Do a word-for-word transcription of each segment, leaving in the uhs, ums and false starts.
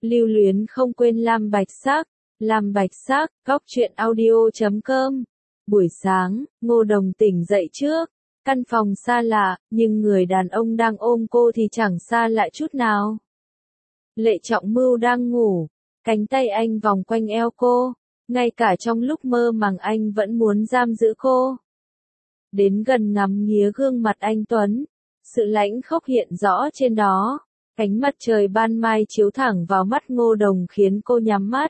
Lưu luyến không quên Lam Bạch Sắc, Lam Bạch Sắc, góc truyện audio chấm com. Buổi sáng, Ngô Đồng tỉnh dậy trước, căn phòng xa lạ, nhưng người đàn ông đang ôm cô thì chẳng xa lạ chút nào. Lệ Trọng Mưu đang ngủ, cánh tay anh vòng quanh eo cô, ngay cả trong lúc mơ màng anh vẫn muốn giam giữ cô. Đến gần ngắm nghía gương mặt anh tuấn, sự lãnh khốc hiện rõ trên đó. Ánh mặt trời ban mai chiếu thẳng vào mắt Ngô Đồng khiến cô nhắm mắt.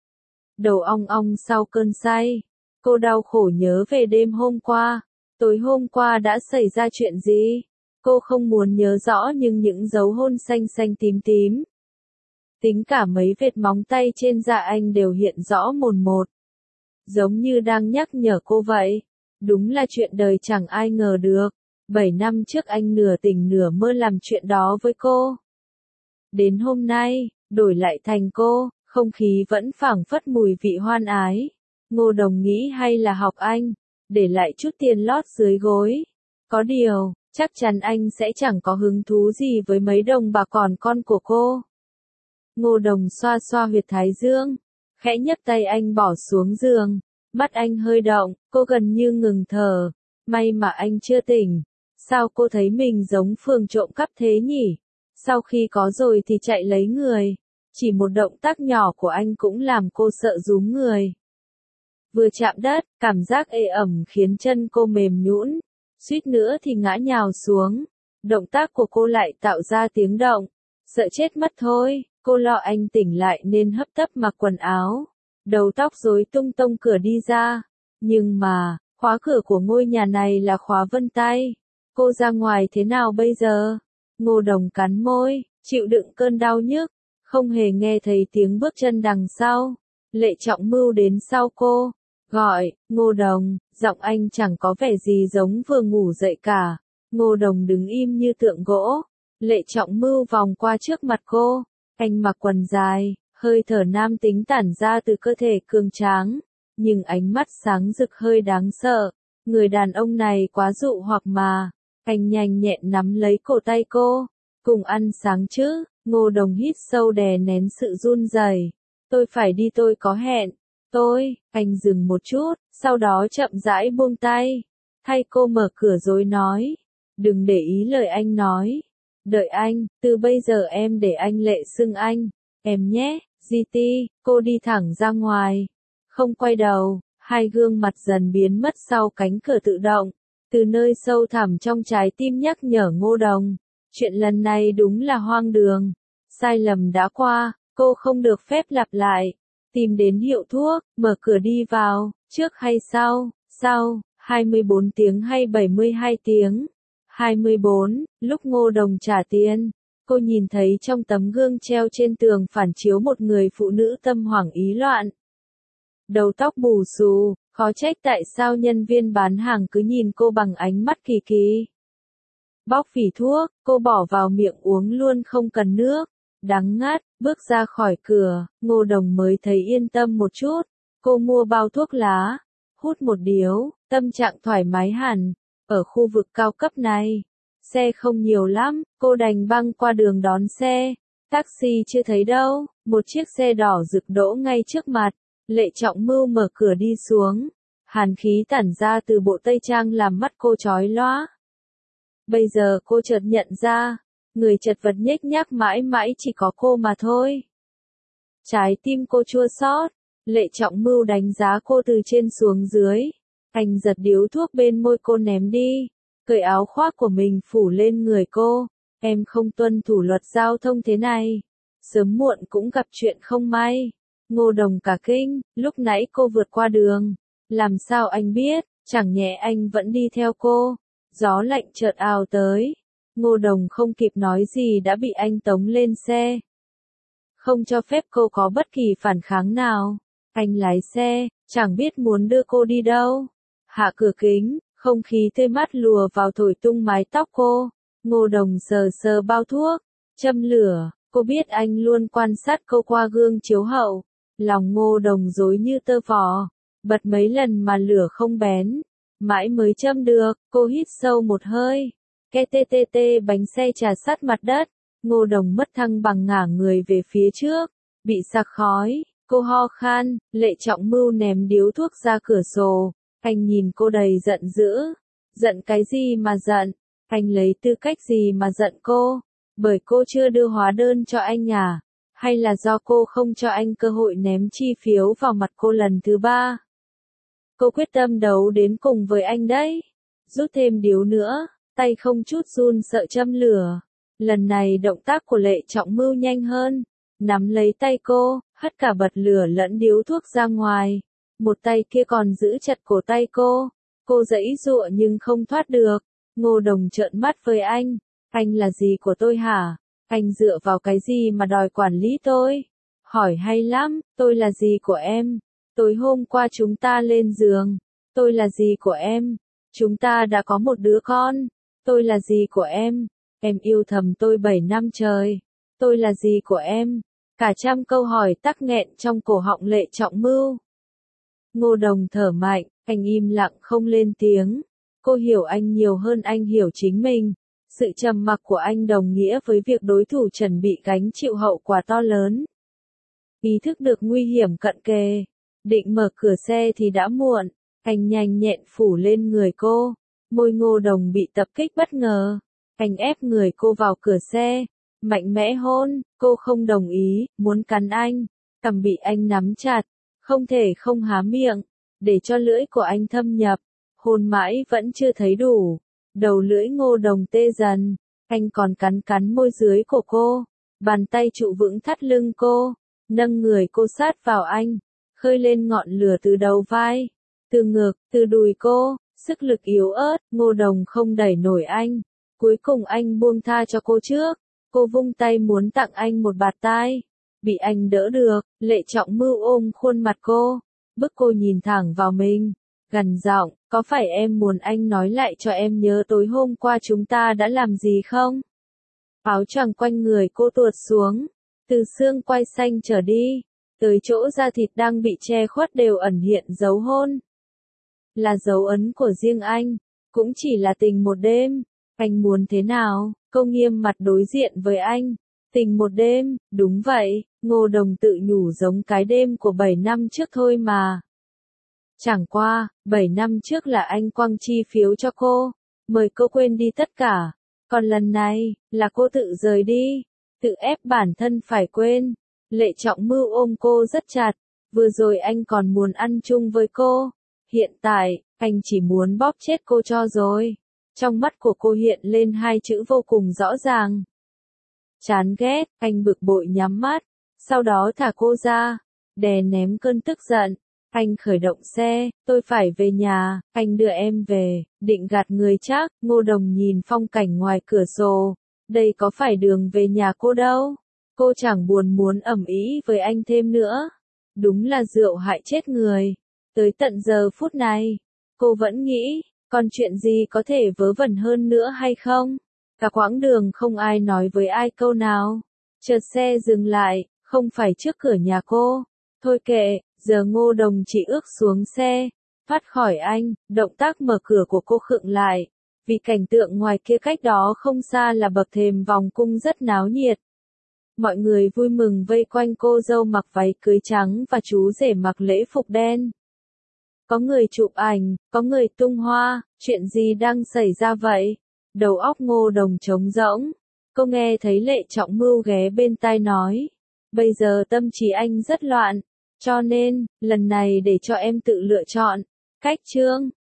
Đầu ong ong sau cơn say, cô đau khổ nhớ về đêm hôm qua. Tối hôm qua đã xảy ra chuyện gì? Cô không muốn nhớ rõ nhưng những dấu hôn xanh xanh tím tím. Tính cả mấy vệt móng tay trên da anh đều hiện rõ mồn một. Giống như đang nhắc nhở cô vậy. Đúng là chuyện đời chẳng ai ngờ được. Bảy năm trước anh nửa tỉnh nửa mơ làm chuyện đó với cô. Đến hôm nay, đổi lại thành cô, không khí vẫn phảng phất mùi vị hoan ái. Ngô Đồng nghĩ hay là học anh, để lại chút tiền lót dưới gối. Có điều, chắc chắn anh sẽ chẳng có hứng thú gì với mấy đồng bạc còn con của cô. Ngô Đồng xoa xoa huyệt thái dương, khẽ nhấc tay anh bỏ xuống giường, mắt anh hơi động, cô gần như ngừng thở. May mà anh chưa tỉnh. Sao cô thấy mình giống phường trộm cắp thế nhỉ? Sau khi có rồi thì chạy lấy người. Chỉ một động tác nhỏ của anh cũng làm cô sợ rúm người. Vừa chạm đất, cảm giác ê ẩm khiến chân cô mềm nhũn, suýt nữa thì ngã nhào xuống. Động tác của cô lại tạo ra tiếng động. Sợ chết mất thôi, cô lo anh tỉnh lại nên hấp tấp mặc quần áo. Đầu tóc rối tung tông cửa đi ra. Nhưng mà, khóa cửa của ngôi nhà này là khóa vân tay. Cô ra ngoài thế nào bây giờ? Ngô Đồng cắn môi, chịu đựng cơn đau nhức, không hề nghe thấy tiếng bước chân đằng sau. Lệ Trọng Mưu đến sau cô, gọi, Ngô Đồng, giọng anh chẳng có vẻ gì giống vừa ngủ dậy cả. Ngô Đồng đứng im như tượng gỗ. Lệ Trọng Mưu vòng qua trước mặt cô, anh mặc quần dài, hơi thở nam tính tản ra từ cơ thể cường tráng, nhưng ánh mắt sáng rực hơi đáng sợ. Người đàn ông này quá dụ hoặc mà. Anh nhanh nhẹn nắm lấy cổ tay cô. Cùng ăn sáng chứ? Ngô Đồng hít sâu đè nén sự run rẩy. Tôi phải đi, tôi có hẹn. Tôi, anh dừng một chút, sau đó chậm rãi buông tay. Thay cô mở cửa rồi nói. Đừng để ý lời anh nói. Đợi anh, từ bây giờ em để anh Lệ xưng anh. Em nhé, giê tê, cô đi thẳng ra ngoài. Không quay đầu, hai gương mặt dần biến mất sau cánh cửa tự động. Từ nơi sâu thẳm trong trái tim nhắc nhở Ngô Đồng, chuyện lần này đúng là hoang đường. Sai lầm đã qua, cô không được phép lặp lại. Tìm đến hiệu thuốc, mở cửa đi vào, trước hay sau, sau, hai mươi bốn tiếng hay bảy mươi hai tiếng? hai mươi bốn, lúc Ngô Đồng trả tiền, cô nhìn thấy trong tấm gương treo trên tường phản chiếu một người phụ nữ tâm hoảng ý loạn. Đầu tóc bù xù, khó trách tại sao nhân viên bán hàng cứ nhìn cô bằng ánh mắt kỳ kỳ. Bóc vỉ thuốc, cô bỏ vào miệng uống luôn không cần nước. Đắng ngắt, bước ra khỏi cửa, Ngô Đồng mới thấy yên tâm một chút. Cô mua bao thuốc lá, hút một điếu, tâm trạng thoải mái hẳn. Ở khu vực cao cấp này, xe không nhiều lắm, cô đành băng qua đường đón xe. Taxi chưa thấy đâu, một chiếc xe đỏ rực đỗ ngay trước mặt. Lệ Trọng Mưu mở cửa đi xuống. Hàn khí tản ra từ bộ tây trang làm mắt cô chói lóa. Bây giờ cô chợt nhận ra, người chật vật nhếch nhác mãi mãi chỉ có cô mà thôi. Trái tim cô chua xót. Lệ Trọng Mưu đánh giá cô từ trên xuống dưới. Anh giật điếu thuốc bên môi cô ném đi, cởi áo khoác của mình phủ lên người cô. Em không tuân thủ luật giao thông thế này, sớm muộn cũng gặp chuyện không may. Ngô Đồng cả kinh, lúc nãy cô vượt qua đường. Làm sao anh biết, chẳng nhẽ anh vẫn đi theo cô. Gió lạnh chợt ào tới. Ngô Đồng không kịp nói gì đã bị anh tống lên xe. Không cho phép cô có bất kỳ phản kháng nào. Anh lái xe, chẳng biết muốn đưa cô đi đâu. Hạ cửa kính, không khí tươi mát lùa vào thổi tung mái tóc cô. Ngô Đồng sờ sờ bao thuốc, châm lửa. Cô biết anh luôn quan sát cô qua gương chiếu hậu. Lòng Ngô Đồng rối như tơ vò, bật mấy lần mà lửa không bén, mãi mới châm được. Cô hít sâu một hơi, ke tê tê tê bánh xe trà sát mặt đất. Ngô Đồng mất thăng bằng ngả người về phía trước, bị sặc khói, cô ho khan, Lệ Trọng Mưu ném điếu thuốc ra cửa sổ, anh nhìn cô đầy giận dữ, giận cái gì mà giận, anh lấy tư cách gì mà giận cô, bởi cô chưa đưa hóa đơn cho anh à, hay là do cô không cho anh cơ hội ném chi phiếu vào mặt cô lần thứ ba. Cô quyết tâm đấu đến cùng với anh đấy, rút thêm điếu nữa, tay không chút run sợ châm lửa. Lần này động tác của Lệ Trọng Mưu nhanh hơn, nắm lấy tay cô, hất cả bật lửa lẫn điếu thuốc ra ngoài. Một tay kia còn giữ chặt cổ tay cô. Cô giãy giụa nhưng không thoát được. Ngô Đồng trợn mắt với anh. Anh là gì của tôi hả? Anh dựa vào cái gì mà đòi quản lý tôi? Hỏi hay lắm, tôi là gì của em? Tối hôm qua chúng ta lên giường. Tôi là gì của em? Chúng ta đã có một đứa con. Tôi là gì của em? Em yêu thầm tôi bảy năm trời. Tôi là gì của em? Cả trăm câu hỏi tắc nghẹn trong cổ họng Lệ Trọng Mưu. Ngô Đồng thở mạnh, anh im lặng không lên tiếng. Cô hiểu anh nhiều hơn anh hiểu chính mình. Sự trầm mặc của anh đồng nghĩa với việc đối thủ chuẩn bị gánh chịu hậu quả to lớn. Ý thức được nguy hiểm cận kề, định mở cửa xe thì đã muộn. Anh nhanh nhẹn phủ lên người cô. Môi Ngô Đồng bị tập kích bất ngờ. Anh ép người cô vào cửa xe, mạnh mẽ hôn, cô không đồng ý, muốn cắn anh, cằm bị anh nắm chặt, không thể không há miệng, để cho lưỡi của anh thâm nhập, hôn mãi vẫn chưa thấy đủ, đầu lưỡi Ngô Đồng tê dần, anh còn cắn cắn môi dưới của cô, bàn tay trụ vững thắt lưng cô, nâng người cô sát vào anh, khơi lên ngọn lửa từ đầu vai, từ ngực, từ đùi cô, sức lực yếu ớt, Ngô Đồng không đẩy nổi anh. Cuối cùng anh buông tha cho cô trước, cô vung tay muốn tặng anh một bạt tai, bị anh đỡ được, Lệ Trọng Mưu ôm khuôn mặt cô, bức cô nhìn thẳng vào mình, gằn giọng, có phải em muốn anh nói lại cho em nhớ tối hôm qua chúng ta đã làm gì không? Áo choàng quanh người cô tuột xuống, từ xương quai xanh trở đi, tới chỗ da thịt đang bị che khuất đều ẩn hiện dấu hôn. Là dấu ấn của riêng anh, cũng chỉ là tình một đêm. Anh muốn thế nào? Cô nghiêm mặt đối diện với anh. Tình một đêm, đúng vậy, Ngô Đồng tự nhủ giống cái đêm của bảy năm trước thôi mà. Chẳng qua, bảy năm trước là anh quăng chi phiếu cho cô, mời cô quên đi tất cả. Còn lần này, là cô tự rời đi, tự ép bản thân phải quên. Lệ Trọng Mưu ôm cô rất chặt, vừa rồi anh còn muốn ăn chung với cô. Hiện tại, anh chỉ muốn bóp chết cô cho rồi. Trong mắt của cô hiện lên hai chữ vô cùng rõ ràng. Chán ghét, anh bực bội nhắm mắt, sau đó thả cô ra, đè ném cơn tức giận. Anh khởi động xe, tôi phải về nhà, anh đưa em về, định gạt người chắc. Ngô Đồng nhìn phong cảnh ngoài cửa sổ, đây có phải đường về nhà cô đâu. Cô chẳng buồn muốn ầm ĩ với anh thêm nữa. Đúng là rượu hại chết người. Tới tận giờ phút này, cô vẫn nghĩ, còn chuyện gì có thể vớ vẩn hơn nữa hay không? Cả quãng đường không ai nói với ai câu nào. Chợt xe dừng lại, không phải trước cửa nhà cô. Thôi kệ, giờ Ngô Đồng chỉ ước xuống xe, thoát khỏi anh, động tác mở cửa của cô khựng lại. Vì cảnh tượng ngoài kia cách đó không xa là bậc thềm vòng cung rất náo nhiệt. Mọi người vui mừng vây quanh cô dâu mặc váy cưới trắng và chú rể mặc lễ phục đen. Có người chụp ảnh, có người tung hoa, chuyện gì đang xảy ra vậy? Đầu óc Ngô Đồng trống rỗng. Cô nghe thấy Lệ Trọng Mưu ghé bên tai nói. Bây giờ tâm trí anh rất loạn. Cho nên, lần này để cho em tự lựa chọn. Cách chương.